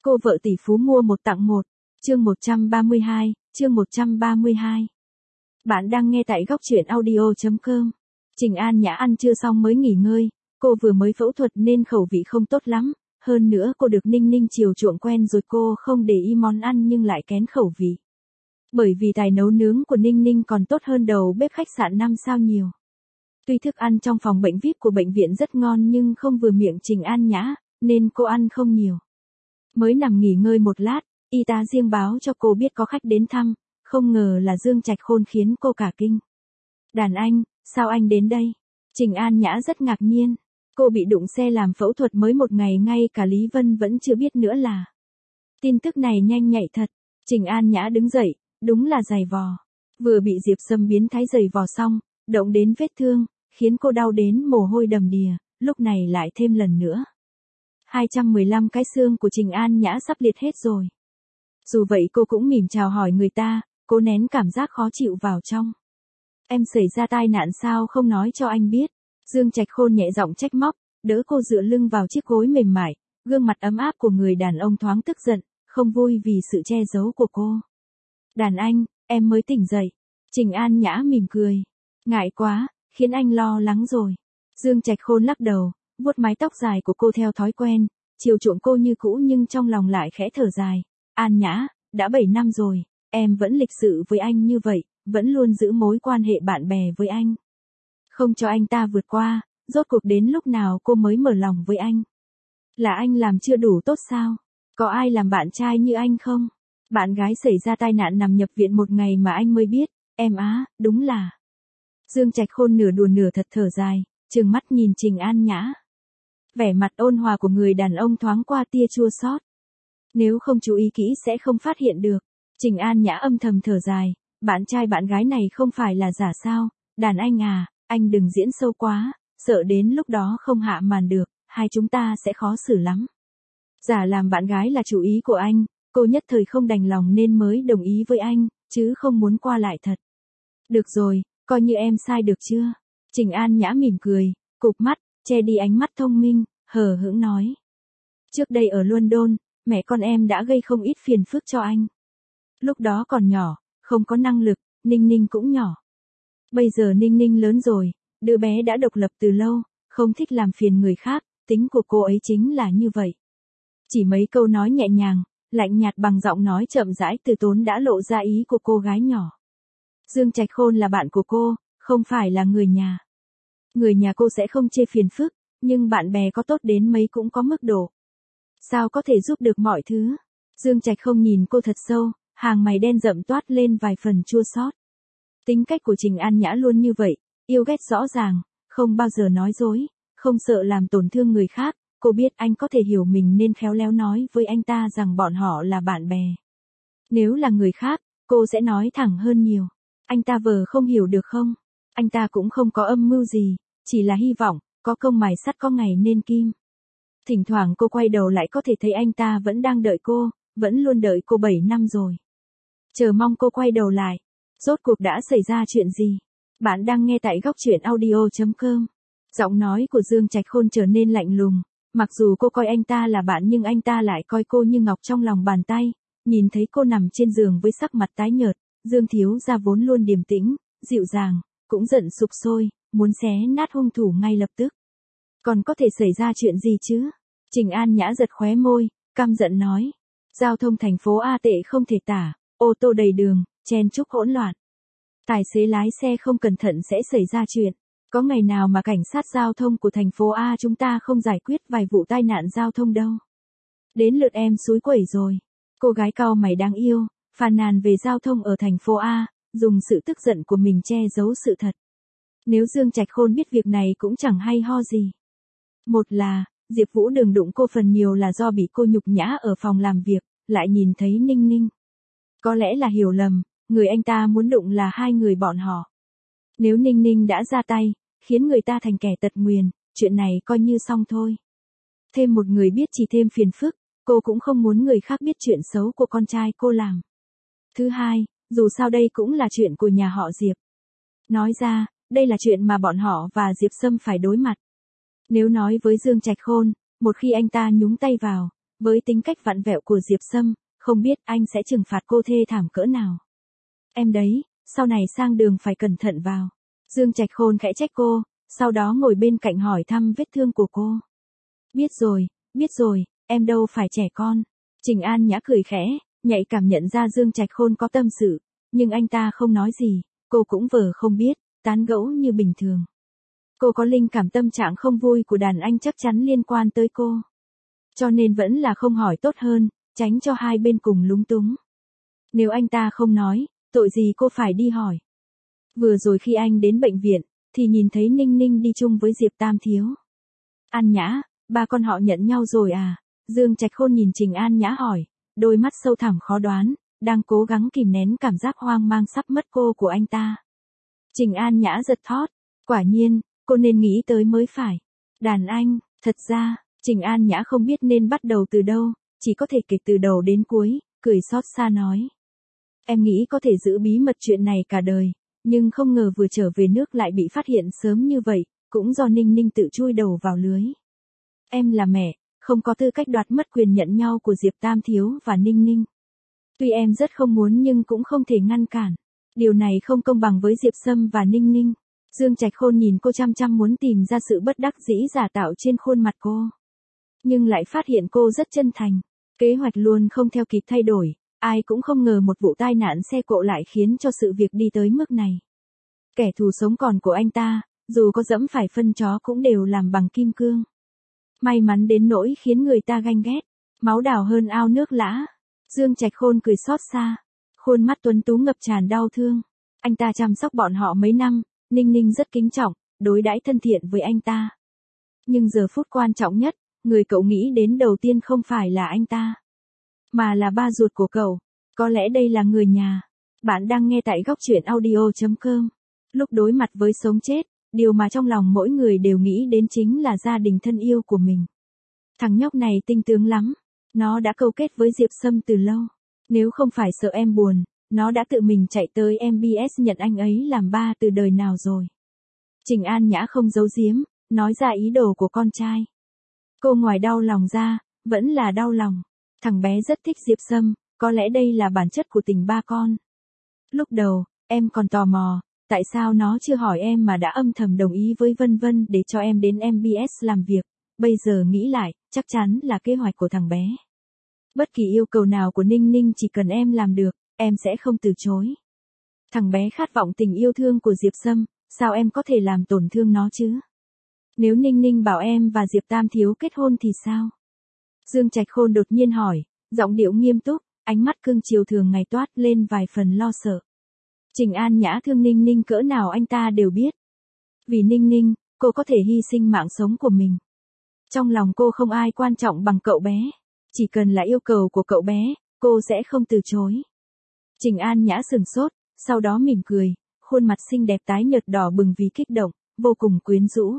Cô vợ tỷ phú mua một tặng một. Chương 132, chương 132. Bạn đang nghe tại góc truyện audio.com. Trình An Nhã ăn trưa xong mới nghỉ ngơi, cô vừa mới phẫu thuật nên khẩu vị không tốt lắm, hơn nữa cô được Ninh Ninh chiều chuộng quen rồi, cô không để ý món ăn nhưng lại kén khẩu vị. Bởi vì tài nấu nướng của Ninh Ninh còn tốt hơn đầu bếp khách sạn 5 sao nhiều. Tuy thức ăn trong phòng bệnh VIP của bệnh viện rất ngon nhưng không vừa miệng Trình An Nhã, nên cô ăn không nhiều. Mới nằm nghỉ ngơi một lát, y tá riêng báo cho cô biết có khách đến thăm, không ngờ là Dương Trạch Khôn khiến cô cả kinh. Đàn anh, sao anh đến đây? Trình An Nhã rất ngạc nhiên, cô bị đụng xe làm phẫu thuật mới một ngày, ngay cả Lý Vân vẫn chưa biết nữa là. Tin tức này nhanh nhạy thật. Trình An Nhã đứng dậy, đúng là giày vò. Vừa bị Diệp Sâm biến thái giày vò xong, động đến vết thương, khiến cô đau đến mồ hôi đầm đìa, lúc này lại thêm lần nữa. 215 cái xương của Trình An Nhã sắp liệt hết rồi. Dù vậy cô cũng mỉm chào hỏi người ta, cô nén cảm giác khó chịu vào trong. Em xảy ra tai nạn sao không nói cho anh biết? Dương Trạch Khôn nhẹ giọng trách móc, đỡ cô dựa lưng vào chiếc gối mềm mại, gương mặt ấm áp của người đàn ông thoáng tức giận, không vui vì sự che giấu của cô. Đàn anh, em mới tỉnh dậy. Trình An Nhã mỉm cười. Ngại quá, khiến anh lo lắng rồi. Dương Trạch Khôn lắc đầu, vuốt mái tóc dài của cô theo thói quen, chiều chuộng cô như cũ nhưng trong lòng lại khẽ thở dài. An Nhã, đã 7 năm rồi, em vẫn lịch sự với anh như vậy, vẫn luôn giữ mối quan hệ bạn bè với anh. Không cho anh ta vượt qua, rốt cuộc đến lúc nào cô mới mở lòng với anh? Là anh làm chưa đủ tốt sao? Có ai làm bạn trai như anh không? Bạn gái xảy ra tai nạn nằm nhập viện một ngày mà anh mới biết, em á, đúng là. Dương Trạch Khôn nửa đùa nửa thật thở dài, trừng mắt nhìn Trình An Nhã. Vẻ mặt ôn hòa của người đàn ông thoáng qua tia chua xót. Nếu không chú ý kỹ sẽ không phát hiện được. Trình An Nhã âm thầm thở dài, bạn trai bạn gái này không phải là giả sao? Đàn anh à, anh đừng diễn sâu quá, sợ đến lúc đó không hạ màn được, hai chúng ta sẽ khó xử lắm. Giả làm bạn gái là chủ ý của anh, cô nhất thời không đành lòng nên mới đồng ý với anh, chứ không muốn qua lại thật. Được rồi, coi như em sai được chưa? Trình An Nhã mỉm cười, cụp mắt, che đi ánh mắt thông minh, hờ hững nói. Trước đây ở London, mẹ con em đã gây không ít phiền phức cho anh. Lúc đó còn nhỏ, không có năng lực, Ninh Ninh cũng nhỏ. Bây giờ Ninh Ninh lớn rồi, đứa bé đã độc lập từ lâu, không thích làm phiền người khác, tính của cô ấy chính là như vậy. Chỉ mấy câu nói nhẹ nhàng, lạnh nhạt bằng giọng nói chậm rãi từ tốn đã lộ ra ý của cô gái nhỏ. Dương Trạch Khôn là bạn của cô, không phải là người nhà. Người nhà cô sẽ không chê phiền phức, nhưng bạn bè có tốt đến mấy cũng có mức độ. Sao có thể giúp được mọi thứ? Dương Trạch Khôn nhìn cô thật sâu, hàng mày đen rậm toát lên vài phần chua xót. Tính cách của Trình An Nhã luôn như vậy, yêu ghét rõ ràng, không bao giờ nói dối, không sợ làm tổn thương người khác. Cô biết anh có thể hiểu mình nên khéo léo nói với anh ta rằng bọn họ là bạn bè. Nếu là người khác, cô sẽ nói thẳng hơn nhiều. Anh ta vờ không hiểu được không? Anh ta cũng không có âm mưu gì, chỉ là hy vọng, có công mài sắt có ngày nên kim. Thỉnh thoảng cô quay đầu lại có thể thấy anh ta vẫn đang đợi cô, vẫn luôn đợi cô 7 năm rồi. Chờ mong cô quay đầu lại. Rốt cuộc đã xảy ra chuyện gì? Bạn đang nghe tại góc truyện audio.com. Giọng nói của Dương Trạch Khôn trở nên lạnh lùng. Mặc dù cô coi anh ta là bạn nhưng anh ta lại coi cô như ngọc trong lòng bàn tay. Nhìn thấy cô nằm trên giường với sắc mặt tái nhợt, Dương thiếu gia vốn luôn điềm tĩnh, dịu dàng, cũng giận sục sôi, muốn xé nát hung thủ ngay lập tức. Còn có thể xảy ra chuyện gì chứ? Trình An Nhã giật khóe môi, căm giận nói. Giao thông thành phố A tệ không thể tả, ô tô đầy đường, chen chúc hỗn loạn. Tài xế lái xe không cẩn thận sẽ xảy ra chuyện. Có ngày nào mà cảnh sát giao thông của thành phố A chúng ta không giải quyết vài vụ tai nạn giao thông đâu. Đến lượt em xúi quẩy rồi. Cô gái cau mày đáng yêu, phàn nàn về giao thông ở thành phố A, dùng sự tức giận của mình che giấu sự thật. Nếu Dương Trạch Khôn biết việc này cũng chẳng hay ho gì. Một là, Diệp Vũ Đường đụng cô phần nhiều là do bị cô nhục nhã ở phòng làm việc, lại nhìn thấy Ninh Ninh. Có lẽ là hiểu lầm, người anh ta muốn đụng là hai người bọn họ. Nếu Ninh Ninh đã ra tay, khiến người ta thành kẻ tật nguyền, chuyện này coi như xong thôi. Thêm một người biết chỉ thêm phiền phức, cô cũng không muốn người khác biết chuyện xấu của con trai cô làm. Thứ hai, dù sao đây cũng là chuyện của nhà họ Diệp. Nói ra, đây là chuyện mà bọn họ và Diệp Sâm phải đối mặt. Nếu nói với Dương Trạch Khôn, một khi anh ta nhúng tay vào, Với tính cách vặn vẹo của Diệp Sâm, không biết anh sẽ trừng phạt cô thê thảm cỡ nào. Em đấy, sau này sang đường phải cẩn thận vào. Dương Trạch Khôn khẽ trách cô, sau đó ngồi bên cạnh hỏi thăm vết thương của cô. Biết rồi, em đâu phải trẻ con. Trình An Nhã cười khẽ, nhạy cảm nhận ra Dương Trạch Khôn có tâm sự, nhưng anh ta không nói gì, cô cũng vờ không biết, tán gẫu như bình thường. Cô có linh cảm tâm trạng không vui của đàn anh chắc chắn liên quan tới cô. Cho nên vẫn là không hỏi tốt hơn, tránh cho hai bên cùng lúng túng. Nếu anh ta không nói, tội gì cô phải đi hỏi. Vừa rồi khi anh đến bệnh viện, thì nhìn thấy Ninh Ninh đi chung với Diệp Tam Thiếu. An Nhã, ba con họ nhận nhau rồi à? Dương Trạch Khôn nhìn Trình An Nhã hỏi, đôi mắt sâu thẳm khó đoán, đang cố gắng kìm nén cảm giác hoang mang sắp mất cô của anh ta. Trình An Nhã giật thót, quả nhiên, cô nên nghĩ tới mới phải. Đàn anh, thật ra, Trình An Nhã không biết nên bắt đầu từ đâu, chỉ có thể kể từ đầu đến cuối, cười xót xa nói. Em nghĩ có thể giữ bí mật chuyện này cả đời, nhưng không ngờ vừa trở về nước lại bị phát hiện sớm như vậy, cũng do Ninh Ninh tự chui đầu vào lưới. Em là mẹ, không có tư cách đoạt mất quyền nhận nhau của Diệp Tam Thiếu và Ninh Ninh. Tuy em rất không muốn nhưng cũng không thể ngăn cản. Điều này không công bằng với Diệp Sâm và Ninh Ninh. Dương Trạch Khôn nhìn cô chăm chăm muốn tìm ra sự bất đắc dĩ giả tạo trên khuôn mặt cô. Nhưng lại phát hiện cô rất chân thành. Kế hoạch luôn không theo kịp thay đổi. Ai cũng không ngờ một vụ tai nạn xe cộ lại khiến cho sự việc đi tới mức này. Kẻ thù sống còn của anh ta, dù có dẫm phải phân chó cũng đều làm bằng kim cương. May mắn đến nỗi khiến người ta ganh ghét. Máu đào hơn ao nước lã. Dương Trạch Khôn cười xót xa. Khuôn mắt tuấn tú ngập tràn đau thương. Anh ta chăm sóc bọn họ mấy năm, Ninh Ninh rất kính trọng, đối đãi thân thiện với anh ta. Nhưng giờ phút quan trọng nhất, người cậu nghĩ đến đầu tiên không phải là anh ta, mà là ba ruột của cậu. Có lẽ đây là người nhà. Bạn đang nghe tại góc truyện audio.com. Lúc đối mặt với sống chết, điều mà trong lòng mỗi người đều nghĩ đến chính là gia đình thân yêu của mình. Thằng nhóc này tinh tướng lắm. Nó đã câu kết với Diệp Sâm từ lâu. Nếu không phải sợ em buồn, nó đã tự mình chạy tới MBS nhận anh ấy làm ba từ đời nào rồi. Trình An Nhã không giấu giếm, nói ra ý đồ của con trai. Cô ngoài đau lòng ra, vẫn là đau lòng. Thằng bé rất thích Diệp Sâm, có lẽ đây là bản chất của tình ba con. Lúc đầu, em còn tò mò, tại sao nó chưa hỏi em mà đã âm thầm đồng ý với Vân Vân để cho em đến MBS làm việc. Bây giờ nghĩ lại, chắc chắn là kế hoạch của thằng bé. Bất kỳ yêu cầu nào của Ninh Ninh chỉ cần em làm được, em sẽ không từ chối. Thằng bé khát vọng tình yêu thương của Diệp Sâm, sao em có thể làm tổn thương nó chứ? Nếu Ninh Ninh bảo em và Diệp Tam Thiếu kết hôn thì sao? Dương Trạch Khôn đột nhiên hỏi, giọng điệu nghiêm túc, ánh mắt cương chiều thường ngày toát lên vài phần lo sợ. Trình An Nhã thương Ninh Ninh cỡ nào anh ta đều biết. Vì Ninh Ninh, cô có thể hy sinh mạng sống của mình. Trong lòng cô không ai quan trọng bằng cậu bé. Chỉ cần là yêu cầu của cậu bé, cô sẽ không từ chối. Trình An Nhã sừng sốt, sau đó mỉm cười, khuôn mặt xinh đẹp tái nhợt đỏ bừng vì kích động, vô cùng quyến rũ.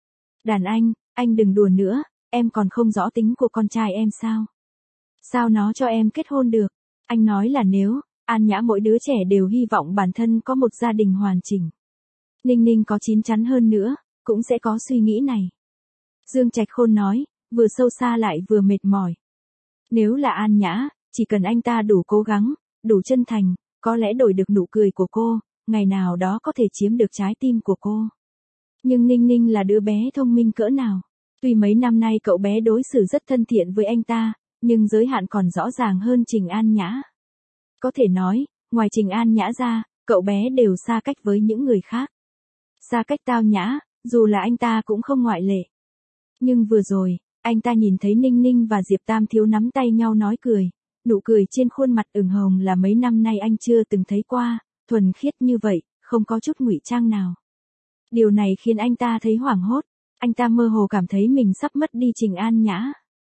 Đàn anh đừng đùa nữa, em còn không rõ tính của con trai em sao? Sao nó cho em kết hôn được? Anh nói là nếu, An Nhã mỗi đứa trẻ đều hy vọng bản thân có một gia đình hoàn chỉnh. Ninh Ninh có chín chắn hơn nữa, cũng sẽ có suy nghĩ này. Dương Trạch Khôn nói, vừa sâu xa lại vừa mệt mỏi. Nếu là An Nhã, chỉ cần anh ta đủ cố gắng, đủ chân thành, có lẽ đổi được nụ cười của cô, ngày nào đó có thể chiếm được trái tim của cô. Nhưng Ninh Ninh là đứa bé thông minh cỡ nào. Tuy mấy năm nay cậu bé đối xử rất thân thiện với anh ta, nhưng giới hạn còn rõ ràng hơn Trình An Nhã. Có thể nói, ngoài Trình An Nhã ra, cậu bé đều xa cách với những người khác. Xa cách tao nhã, dù là anh ta cũng không ngoại lệ. Nhưng vừa rồi, anh ta nhìn thấy Ninh Ninh và Diệp Tam Thiếu nắm tay nhau nói cười. Nụ cười trên khuôn mặt ửng hồng là mấy năm nay anh chưa từng thấy qua, thuần khiết như vậy, không có chút ngụy trang nào. Điều này khiến anh ta thấy hoảng hốt. Anh ta mơ hồ cảm thấy mình sắp mất đi Trình An Nhã.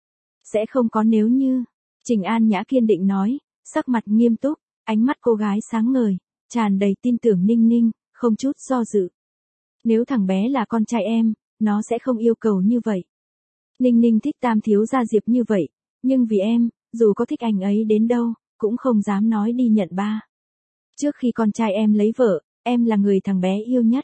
Sẽ không có nếu như. Trình An Nhã kiên định nói, sắc mặt nghiêm túc, ánh mắt cô gái sáng ngời, tràn đầy tin tưởng Ninh Ninh, không chút do dự. Nếu thằng bé là con trai em, nó sẽ không yêu cầu như vậy. Ninh Ninh thích Tam Thiếu gia Diệp như vậy, nhưng vì em, dù có thích anh ấy đến đâu, cũng không dám nói đi nhận ba. Trước khi con trai em lấy vợ, em là người thằng bé yêu nhất.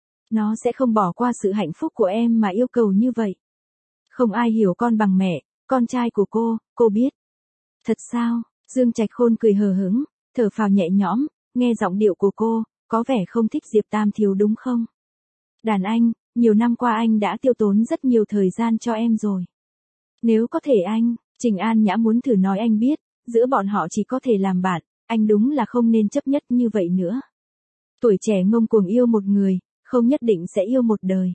Nó sẽ không bỏ qua sự hạnh phúc của em mà yêu cầu như vậy. Không ai hiểu con bằng mẹ, Con trai của cô biết. Thật sao? Dương Trạch Khôn cười hờ hững, thở phào nhẹ nhõm, nghe giọng điệu của cô, có vẻ không thích Diệp Tam Thiếu đúng không? Đàn anh, nhiều năm qua anh đã tiêu tốn rất nhiều thời gian cho em rồi. Nếu có thể Trình An Nhã muốn thử nói anh biết, giữa bọn họ chỉ có thể làm bạn, anh đúng là không nên chấp nhất như vậy nữa. Tuổi trẻ ngông cuồng yêu một người, không nhất định sẽ yêu một đời.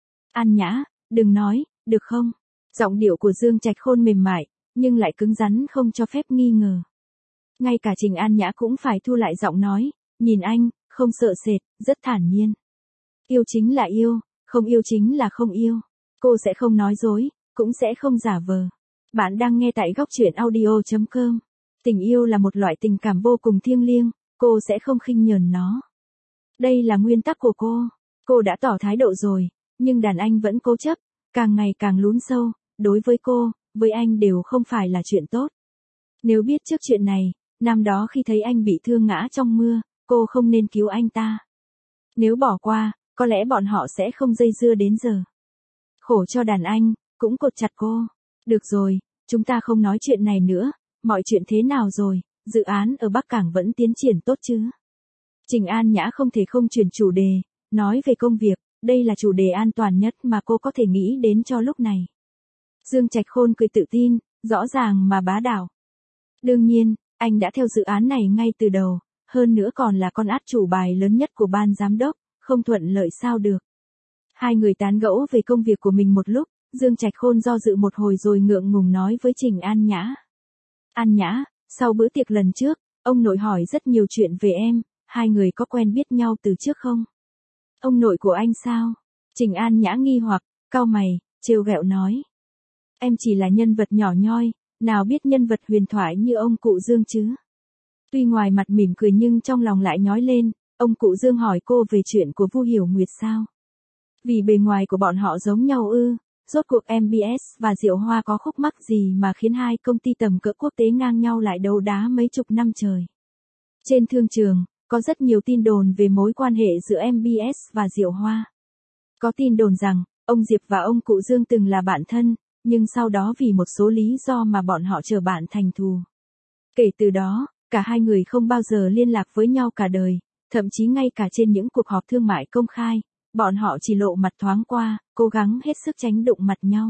An Nhã, đừng nói, được không? Giọng điệu của Dương Trạch Khôn mềm mại, nhưng lại cứng rắn không cho phép nghi ngờ. Ngay cả Trình An Nhã cũng phải thu lại giọng nói, nhìn anh, không sợ sệt, rất thản nhiên. Yêu chính là yêu, không yêu chính là không yêu. Cô sẽ không nói dối, cũng sẽ không giả vờ. Bạn đang nghe tại góc truyện audio.com. Tình yêu là một loại tình cảm vô cùng thiêng liêng, cô sẽ không khinh nhờn nó. Đây là nguyên tắc của cô. Cô đã tỏ thái độ rồi, nhưng đàn anh vẫn cố chấp, càng ngày càng lún sâu, đối với cô, với anh đều không phải là chuyện tốt. Nếu biết trước chuyện này, năm đó khi thấy anh bị thương ngã trong mưa, cô không nên cứu anh ta. Nếu bỏ qua, có lẽ bọn họ sẽ không dây dưa đến giờ. Khổ cho đàn anh, cũng cột chặt cô. Được rồi, chúng ta không nói chuyện này nữa, mọi chuyện thế nào rồi, dự án ở Bắc Cảng vẫn tiến triển tốt chứ? Trình An Nhã không thể không chuyển chủ đề, nói về công việc, đây là chủ đề an toàn nhất mà cô có thể nghĩ đến cho lúc này. Dương Trạch Khôn cười tự tin, rõ ràng mà bá đạo. Đương nhiên, anh đã theo dự án này ngay từ đầu, hơn nữa còn là con át chủ bài lớn nhất của ban giám đốc, không thuận lợi sao được. Hai người tán gẫu về công việc của mình một lúc, Dương Trạch Khôn do dự một hồi rồi ngượng ngùng nói với Trình An Nhã. An Nhã, sau bữa tiệc lần trước, ông nội hỏi rất nhiều chuyện về em, hai người có quen biết nhau từ trước không? Ông nội của anh sao? Trình An Nhã nghi hoặc, cau mày, trêu ghẹo nói. Em chỉ là nhân vật nhỏ nhoi, nào biết nhân vật huyền thoại như ông cụ Dương chứ? Tuy ngoài mặt mỉm cười nhưng trong lòng lại nhói lên, ông cụ Dương hỏi cô về chuyện của Vu Hiểu Nguyệt sao? Vì bề ngoài của bọn họ giống nhau ư, rốt cuộc MBS và Diệu Hoa có khúc mắc gì mà khiến hai công ty tầm cỡ quốc tế ngang nhau lại đấu đá mấy chục năm trời. Trên thương trường, có rất nhiều tin đồn về mối quan hệ giữa MBS và Diệu Hoa. Có tin đồn rằng, ông Diệp và ông cụ Dương từng là bạn thân, nhưng sau đó vì một số lý do mà bọn họ trở bạn thành thù. Kể từ đó, cả hai người không bao giờ liên lạc với nhau cả đời, thậm chí ngay cả trên những cuộc họp thương mại công khai, bọn họ chỉ lộ mặt thoáng qua, cố gắng hết sức tránh đụng mặt nhau.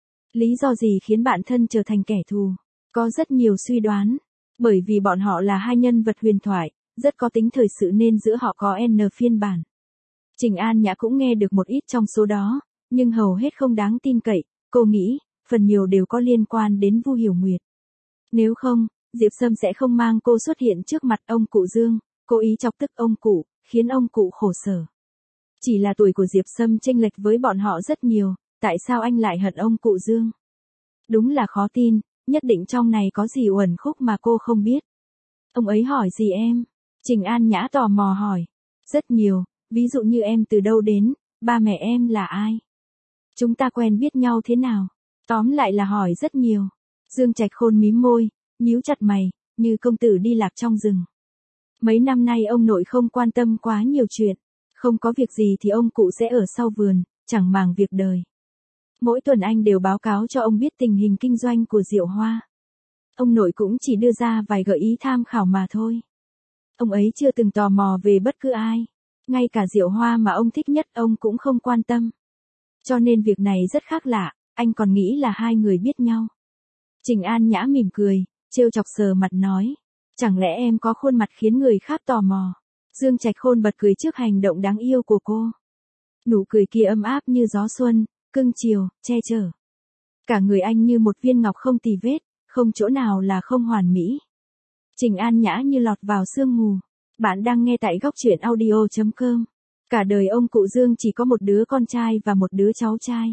Lý do gì khiến bạn thân trở thành kẻ thù? Có rất nhiều suy đoán. Bởi vì bọn họ là hai nhân vật huyền thoại, rất có tính thời sự nên giữa họ có N phiên bản. Trình An Nhã cũng nghe được một ít trong số đó, nhưng hầu hết không đáng tin cậy, cô nghĩ, phần nhiều đều có liên quan đến Vu Hiểu Nguyệt. Nếu không, Diệp Sâm sẽ không mang cô xuất hiện trước mặt ông cụ Dương, cố ý chọc tức ông cụ, khiến ông cụ khổ sở. Chỉ là tuổi của Diệp Sâm chênh lệch với bọn họ rất nhiều, tại sao anh lại hận ông cụ Dương? Đúng là khó tin, nhất định trong này có gì uẩn khúc mà cô không biết. Ông ấy hỏi gì em? Trình An Nhã tò mò hỏi. Rất nhiều, ví dụ như em từ đâu đến, ba mẹ em là ai? Chúng ta quen biết nhau thế nào? Tóm lại là hỏi rất nhiều. Dương Trạch Khôn mím môi, nhíu chặt mày, như công tử đi lạc trong rừng. Mấy năm nay ông nội không quan tâm quá nhiều chuyện. Không có việc gì thì ông cụ sẽ ở sau vườn, chẳng màng việc đời. Mỗi tuần anh đều báo cáo cho ông biết tình hình kinh doanh của Diệu Hoa. Ông nội cũng chỉ đưa ra vài gợi ý tham khảo mà thôi. Ông ấy chưa từng tò mò về bất cứ ai. Ngay cả Diệu Hoa mà ông thích nhất ông cũng không quan tâm. Cho nên việc này rất khác lạ, anh còn nghĩ là hai người biết nhau. Trình An Nhã mỉm cười, trêu chọc sờ mặt nói. Chẳng lẽ em có khuôn mặt khiến người khác tò mò? Dương Trạch Khôn bật cười trước hành động đáng yêu của cô. Nụ cười kia ấm áp như gió xuân, cưng chiều, che chở. Cả người anh như một viên ngọc không tì vết, không chỗ nào là không hoàn mỹ. Trình An Nhã như lọt vào sương mù. Bạn đang nghe tại góc truyện audio.com. Cả đời ông cụ Dương chỉ có một đứa con trai và một đứa cháu trai.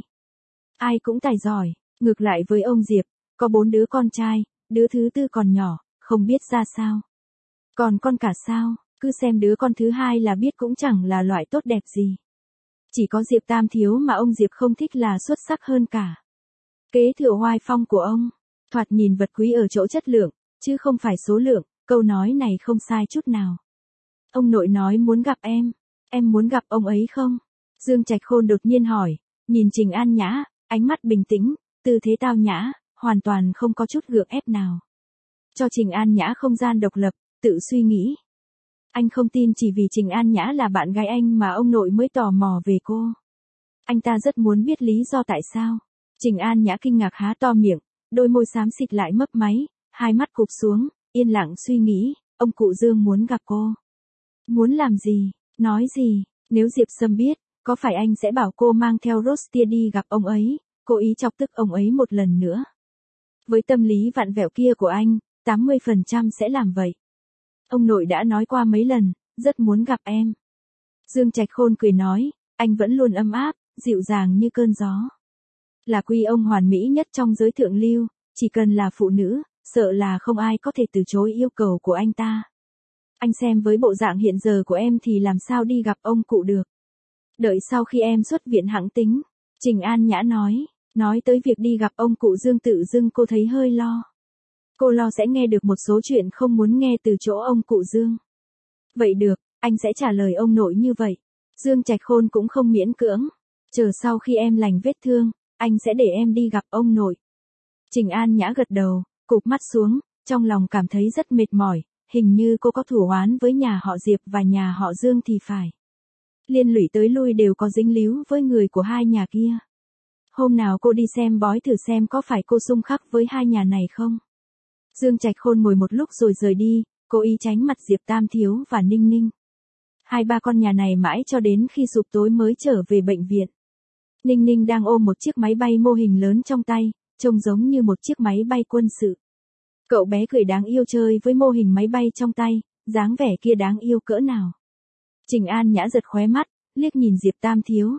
Ai cũng tài giỏi, ngược lại với ông Diệp, có 4 đứa con trai, đứa thứ tư còn nhỏ, không biết ra sao. Còn con cả sao, cứ xem đứa con thứ hai là biết cũng chẳng là loại tốt đẹp gì. Chỉ có Diệp Tam Thiếu mà ông Diệp không thích là xuất sắc hơn cả. Kế thừa oai phong của ông, thoạt nhìn vật quý ở chỗ chất lượng, chứ không phải số lượng, câu nói này không sai chút nào. Ông nội nói muốn gặp em muốn gặp ông ấy không? Dương Trạch Khôn đột nhiên hỏi, nhìn Trình An Nhã, ánh mắt bình tĩnh, tư thế tao nhã, hoàn toàn không có chút gượng ép nào. Cho Trình An Nhã không gian độc lập, tự suy nghĩ. Anh không tin chỉ vì Trình An Nhã là bạn gái anh mà ông nội mới tò mò về cô. Anh ta rất muốn biết lý do tại sao. Trình An Nhã kinh ngạc há to miệng, đôi môi xám xịt lại mấp máy, hai mắt cụp xuống, yên lặng suy nghĩ, ông cụ Dương muốn gặp cô. Muốn làm gì, nói gì, nếu Diệp Sâm biết, có phải anh sẽ bảo cô mang theo Rostia đi gặp ông ấy, cố ý chọc tức ông ấy một lần nữa. Với tâm lý vặn vẹo kia của anh, 80% sẽ làm vậy. Ông nội đã nói qua mấy lần, rất muốn gặp em. Dương Trạch Khôn cười nói, anh vẫn luôn ấm áp, dịu dàng như cơn gió. Là quý ông hoàn mỹ nhất trong giới thượng lưu, chỉ cần là phụ nữ, sợ là không ai có thể từ chối yêu cầu của anh ta. Anh xem với bộ dạng hiện giờ của em thì làm sao đi gặp ông cụ được. Đợi sau khi em xuất viện hẵng tính, Trình An Nhã nói tới việc đi gặp ông cụ Dương tự dưng cô thấy hơi lo. Cô lo sẽ nghe được một số chuyện không muốn nghe từ chỗ ông cụ Dương. Vậy được, anh sẽ trả lời ông nội như vậy. Dương Trạch Khôn cũng không miễn cưỡng. Chờ sau khi em lành vết thương, anh sẽ để em đi gặp ông nội. Trình An Nhã gật đầu, cụp mắt xuống, trong lòng cảm thấy rất mệt mỏi, hình như cô có thù oán với nhà họ Diệp và nhà họ Dương thì phải. Liên lụy tới lui đều có dính líu với người của hai nhà kia. Hôm nào cô đi xem bói thử xem có phải cô xung khắc với hai nhà này không. Dương Trạch Khôn ngồi một lúc rồi rời đi, cố ý tránh mặt Diệp Tam Thiếu và Ninh Ninh. Hai ba con nhà này mãi cho đến khi sụp tối mới trở về bệnh viện. Ninh Ninh đang ôm một chiếc máy bay mô hình lớn trong tay, trông giống như một chiếc máy bay quân sự. Cậu bé cười đáng yêu chơi với mô hình máy bay trong tay, dáng vẻ kia đáng yêu cỡ nào. Trình An Nhã giật khóe mắt, liếc nhìn Diệp Tam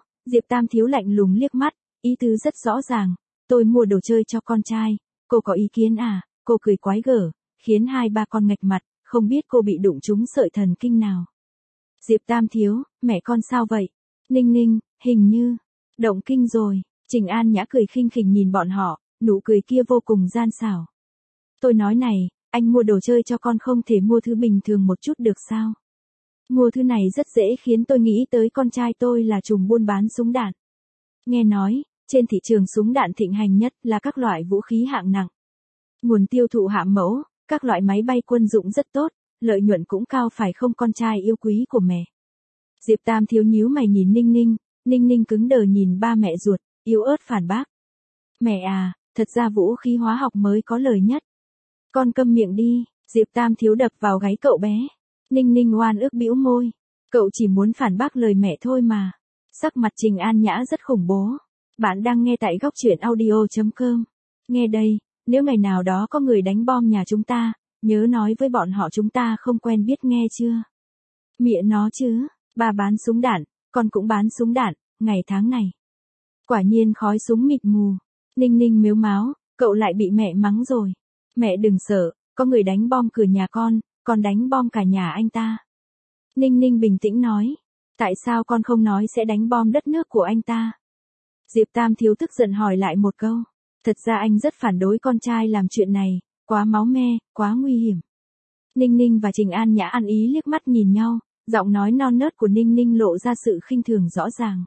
Thiếu lạnh lùng liếc mắt, ý tứ rất rõ ràng, tôi mua đồ chơi cho con trai, cô có ý kiến à, cô cười quái gở, khiến hai ba con nghệch mặt, không biết cô bị đụng trúng sợi thần kinh nào. Diệp Tam Thiếu, mẹ con sao vậy? Ninh Ninh, hình như, động kinh rồi. Trình An Nhã cười khinh khỉnh nhìn bọn họ, nụ cười kia vô cùng gian xảo. Tôi nói này, anh mua đồ chơi cho con không thể mua thứ bình thường một chút được sao? Mua thứ này rất dễ khiến tôi nghĩ tới con trai tôi là trùm buôn bán súng đạn. Nghe nói, trên thị trường súng đạn thịnh hành nhất là các loại vũ khí hạng nặng. Nguồn tiêu thụ hạ mẫu, các loại máy bay quân dụng rất tốt, lợi nhuận cũng cao phải không con trai yêu quý của mẹ? Diệp Tam Thiếu nhíu mày nhìn Ninh Ninh, Ninh Ninh cứng đờ nhìn ba mẹ ruột, yếu ớt phản bác. Mẹ à, thật ra vũ khí hóa học mới có lời nhất. Con câm miệng đi, Diệp Tam Thiếu đập vào gáy cậu bé. Ninh Ninh oan ức bĩu môi, cậu chỉ muốn phản bác lời mẹ thôi mà. Sắc mặt Trình An Nhã rất khủng bố. Bạn đang nghe tại góc truyện audio.com. Nghe đây, nếu ngày nào đó có người đánh bom nhà chúng ta, nhớ nói với bọn họ chúng ta không quen biết nghe chưa? Mịa nó chứ, ba bán súng đạn, con cũng bán súng đạn, ngày tháng này. Quả nhiên khói súng mịt mù. Ninh Ninh mếu máo, cậu lại bị mẹ mắng rồi. Mẹ đừng sợ, có người đánh bom cửa nhà con đánh bom cả nhà anh ta. Ninh Ninh bình tĩnh nói, tại sao con không nói sẽ đánh bom đất nước của anh ta? Diệp Tam Thiếu tức giận hỏi lại một câu. Thật ra anh rất phản đối con trai làm chuyện này, quá máu me, quá nguy hiểm. Ninh Ninh và Trình An Nhã ăn ý liếc mắt nhìn nhau, giọng nói non nớt của Ninh Ninh lộ ra sự khinh thường rõ ràng.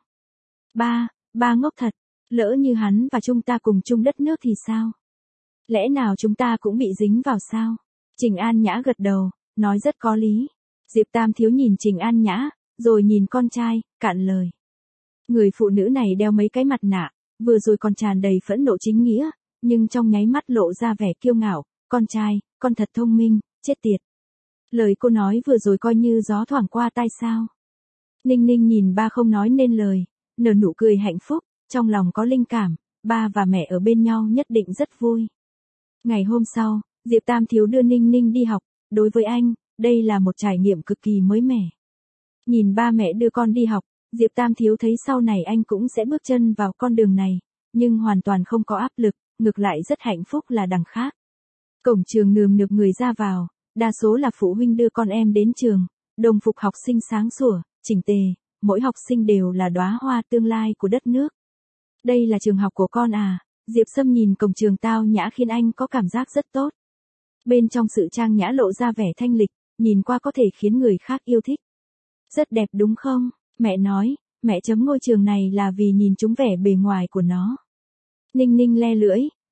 Ba ngốc thật, lỡ như hắn và chúng ta cùng chung đất nước thì sao? Lẽ nào chúng ta cũng bị dính vào sao? Trình An Nhã gật đầu, nói rất có lý. Diệp Tam Thiếu nhìn Trình An Nhã, rồi nhìn con trai, cạn lời. Người phụ nữ này đeo mấy cái mặt nạ, vừa rồi còn tràn đầy phẫn nộ chính nghĩa, nhưng trong nháy mắt lộ ra vẻ kiêu ngạo, con trai, con thật thông minh, chết tiệt. Lời cô nói vừa rồi coi như gió thoảng qua tai sao. Ninh Ninh nhìn ba không nói nên lời, nở nụ cười hạnh phúc, trong lòng có linh cảm, ba và mẹ ở bên nhau nhất định rất vui. Ngày hôm sau, Diệp Tam Thiếu đưa Ninh Ninh đi học, đối với anh, đây là một trải nghiệm cực kỳ mới mẻ. Nhìn ba mẹ đưa con đi học, Diệp Tam Thiếu thấy sau này anh cũng sẽ bước chân vào con đường này, nhưng hoàn toàn không có áp lực, ngược lại rất hạnh phúc là đằng khác. Cổng trường nườm nượp người ra vào, đa số là phụ huynh đưa con em đến trường, đồng phục học sinh sáng sủa, chỉnh tề, mỗi học sinh đều là đóa hoa tương lai của đất nước. Đây là trường học của con à? Diệp Sâm nhìn cổng trường tao nhã khiến anh có cảm giác rất tốt. Bên trong sự trang nhã lộ ra vẻ thanh lịch, nhìn qua có thể khiến người khác yêu thích. Rất đẹp đúng không? Mẹ nói, mẹ chấm ngôi trường này là vì nhìn chúng vẻ bề ngoài của nó. Ninh Ninh le lưỡi,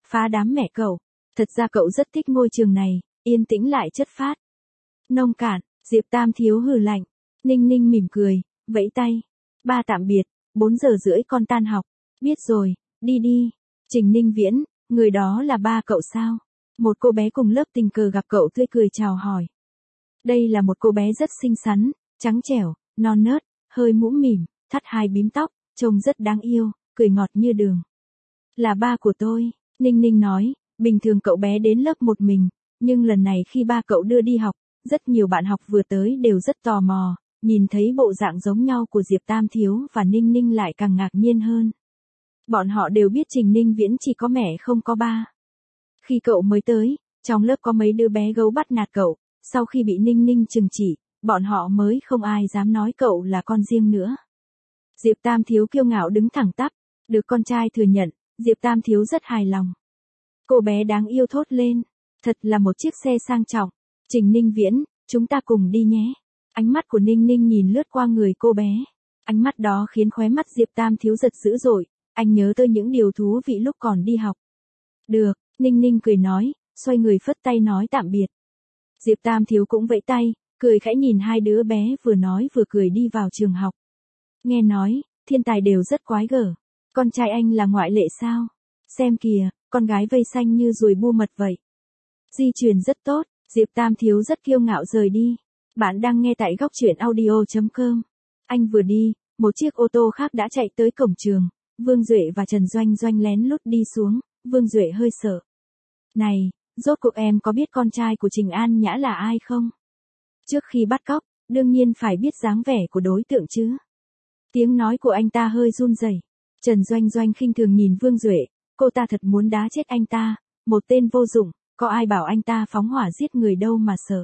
phá đám mẹ cậu. Thật ra cậu rất thích ngôi trường này, yên tĩnh lại chất phác. Nông cạn, Diệp Tam Thiếu hừ lạnh. Ninh Ninh mỉm cười, vẫy tay. Ba tạm biệt, 4 giờ rưỡi con tan học. Biết rồi, đi đi. Trình Ninh Viễn, người đó là ba cậu sao? Một cô bé cùng lớp tình cờ gặp cậu tươi cười chào hỏi. Đây là một cô bé rất xinh xắn, trắng trẻo, non nớt, hơi mũm mỉm, thắt hai bím tóc, trông rất đáng yêu, cười ngọt như đường. Là ba của tôi, Ninh Ninh nói, bình thường cậu bé đến lớp một mình, nhưng lần này khi ba cậu đưa đi học, rất nhiều bạn học vừa tới đều rất tò mò, nhìn thấy bộ dạng giống nhau của Diệp Tam Thiếu và Ninh Ninh lại càng ngạc nhiên hơn. Bọn họ đều biết Trình Ninh Viễn chỉ có mẹ không có ba. Khi cậu mới tới, trong lớp có mấy đứa bé gấu bắt nạt cậu, sau khi bị Ninh Ninh trừng chỉ, bọn họ mới không ai dám nói cậu là con riêng nữa. Diệp Tam Thiếu kiêu ngạo đứng thẳng tắp, được con trai thừa nhận, Diệp Tam Thiếu rất hài lòng. Cô bé đáng yêu thốt lên, thật là một chiếc xe sang trọng. Trình Ninh Viễn, chúng ta cùng đi nhé. Ánh mắt của Ninh Ninh nhìn lướt qua người cô bé. Ánh mắt đó khiến khóe mắt Diệp Tam Thiếu giật dữ dội, anh nhớ tới những điều thú vị lúc còn đi học. Được, Ninh Ninh cười nói, xoay người phất tay nói tạm biệt. Diệp Tam Thiếu cũng vẫy tay, cười khẽ nhìn hai đứa bé vừa nói vừa cười đi vào trường học. Nghe nói, thiên tài đều rất quái gở. Con trai anh là ngoại lệ sao? Xem kìa, con gái vây xanh như ruồi bu mật vậy. Di truyền rất tốt, Diệp Tam Thiếu rất kiêu ngạo rời đi. Bạn đang nghe tại góc truyện audio.com. Anh vừa đi, một chiếc ô tô khác đã chạy tới cổng trường. Vương Duệ và Trần Doanh Doanh lén lút đi xuống, Vương Duệ hơi sợ. Này, rốt cuộc em có biết con trai của Trình An Nhã là ai không? Trước khi bắt cóc, đương nhiên phải biết dáng vẻ của đối tượng chứ. Tiếng nói của anh ta hơi run rẩy. Trần Doanh Doanh khinh thường nhìn Vương Duệ, cô ta thật muốn đá chết anh ta, một tên vô dụng, có ai bảo anh ta phóng hỏa giết người đâu mà sợ.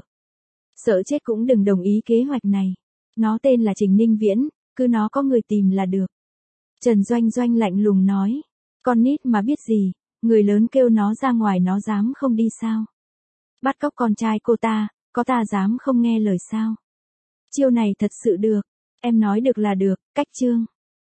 Sợ chết cũng đừng đồng ý kế hoạch này. Nó tên là Trình Ninh Viễn, cứ nó có người tìm là được. Trần Doanh Doanh lạnh lùng nói, con nít mà biết gì, người lớn kêu nó ra ngoài nó dám không đi sao? Bắt cóc con trai cô ta, có ta dám không nghe lời sao? Chiêu này thật sự được, em nói được là được, cách chương.